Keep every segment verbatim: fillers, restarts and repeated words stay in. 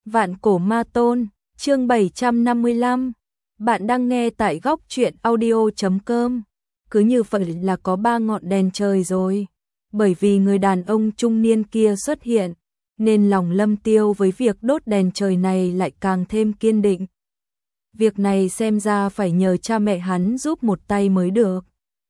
Vạn cổ ma tôn, chương bảy trăm năm mươi lăm. Bạn đang nghe tại góc truyện audio chấm com. Cứ như vậy là có ba ngọn đèn trời rồi. Bởi vì người đàn ông trung niên kia xuất hiện, nên lòng Lâm Tiêu với việc đốt đèn trời này lại càng thêm kiên định. Việc này xem ra phải nhờ cha mẹ hắn giúp một tay mới được.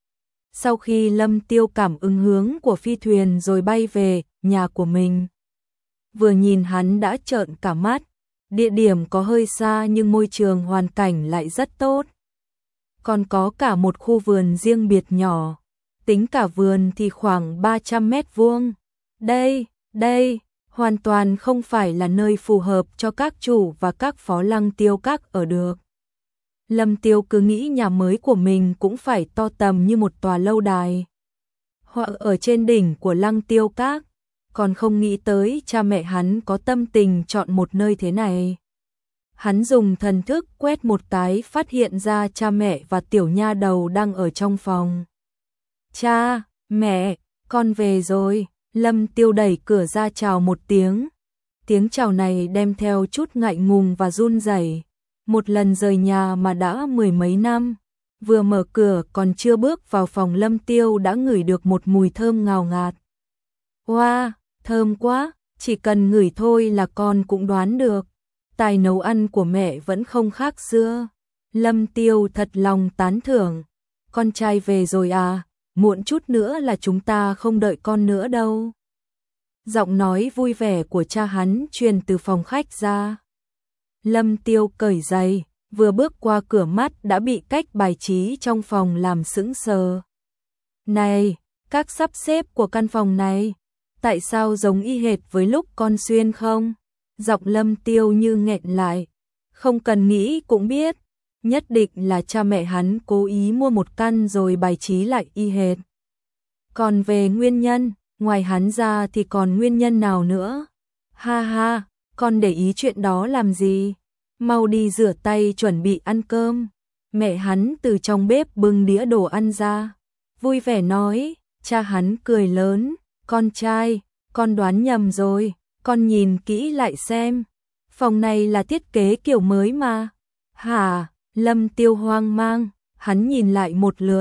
Sau khi Lâm Tiêu cảm ứng hướng của phi thuyền rồi bay về nhà của mình, vừa nhìn hắn đã trợn cả mắt. Địa điểm có hơi xa nhưng môi trường hoàn cảnh lại rất tốt. Còn có cả một khu vườn riêng biệt nhỏ, tính cả vườn thì khoảng ba trăm mét vuông. Đây, đây, hoàn toàn không phải là nơi phù hợp cho các chủ và các phó Lăng Tiêu Các ở được. Lâm Tiêu cứ nghĩ nhà mới của mình cũng phải to tầm như một tòa lâu đài, hoặc ở trên đỉnh của Lăng Tiêu Các. Còn không nghĩ tới cha mẹ hắn có tâm tình chọn một nơi thế này. Hắn dùng thần thức quét một cái phát hiện ra cha mẹ và tiểu nha đầu đang ở trong phòng. Cha, mẹ, con về rồi. Lâm Tiêu đẩy cửa ra chào một tiếng. Tiếng chào này đem theo chút ngại ngùng và run rẩy. Một lần rời nhà mà đã mười mấy năm. Vừa mở cửa còn chưa bước vào phòng Lâm Tiêu đã ngửi được một mùi thơm ngào ngạt. Wow, thơm quá, chỉ cần ngửi thôi là con cũng đoán được. Tài nấu ăn của mẹ vẫn không khác xưa. Lâm Tiêu thật lòng tán thưởng. Con trai về rồi à, muộn chút nữa là chúng ta không đợi con nữa đâu. Giọng nói vui vẻ của cha hắn truyền từ phòng khách ra. Lâm Tiêu cởi giày, vừa bước qua cửa mắt đã bị cách bài trí trong phòng làm sững sờ. Này, các sắp xếp của căn phòng này, tại sao giống y hệt với lúc con xuyên không? Giọng Lâm Tiêu như nghẹn lại. Không cần nghĩ cũng biết, nhất định là cha mẹ hắn cố ý mua một căn rồi bài trí lại y hệt. Còn về nguyên nhân, ngoài hắn ra thì còn nguyên nhân nào nữa? Ha ha, con để ý chuyện đó làm gì? Mau đi rửa tay chuẩn bị ăn cơm. Mẹ hắn từ trong bếp bưng đĩa đồ ăn ra, vui vẻ nói. Cha hắn cười lớn. Con trai, con đoán nhầm rồi, con nhìn kỹ lại xem. Phòng này là thiết kế kiểu mới mà. Hả? Lâm Tiêu hoang mang, hắn nhìn lại một lượt.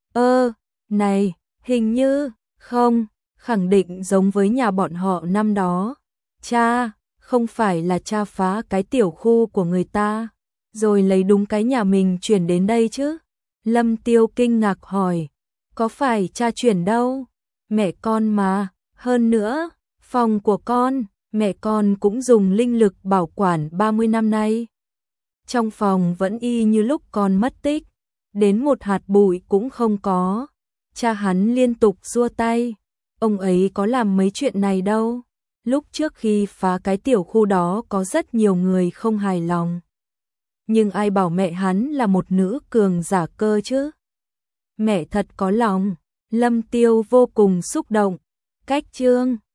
Ơ, này, hình như, không, khẳng định giống với nhà bọn họ năm đó. Cha, không phải là cha phá cái tiểu khu của người ta, rồi lấy đúng cái nhà mình chuyển đến đây chứ? Lâm Tiêu kinh ngạc hỏi. Có phải cha chuyển đâu? Mẹ con mà, hơn nữa, phòng của con, mẹ con cũng dùng linh lực bảo quản ba mươi năm nay. Trong phòng vẫn y như lúc con mất tích, đến một hạt bụi cũng không có. Cha hắn liên tục giơ tay, ông ấy có làm mấy chuyện này đâu. Lúc trước khi phá cái tiểu khu đó có rất nhiều người không hài lòng. Nhưng ai bảo mẹ hắn là một nữ cường giả cơ chứ? Mẹ thật có lòng. Lâm Tiêu vô cùng xúc động. Cách chương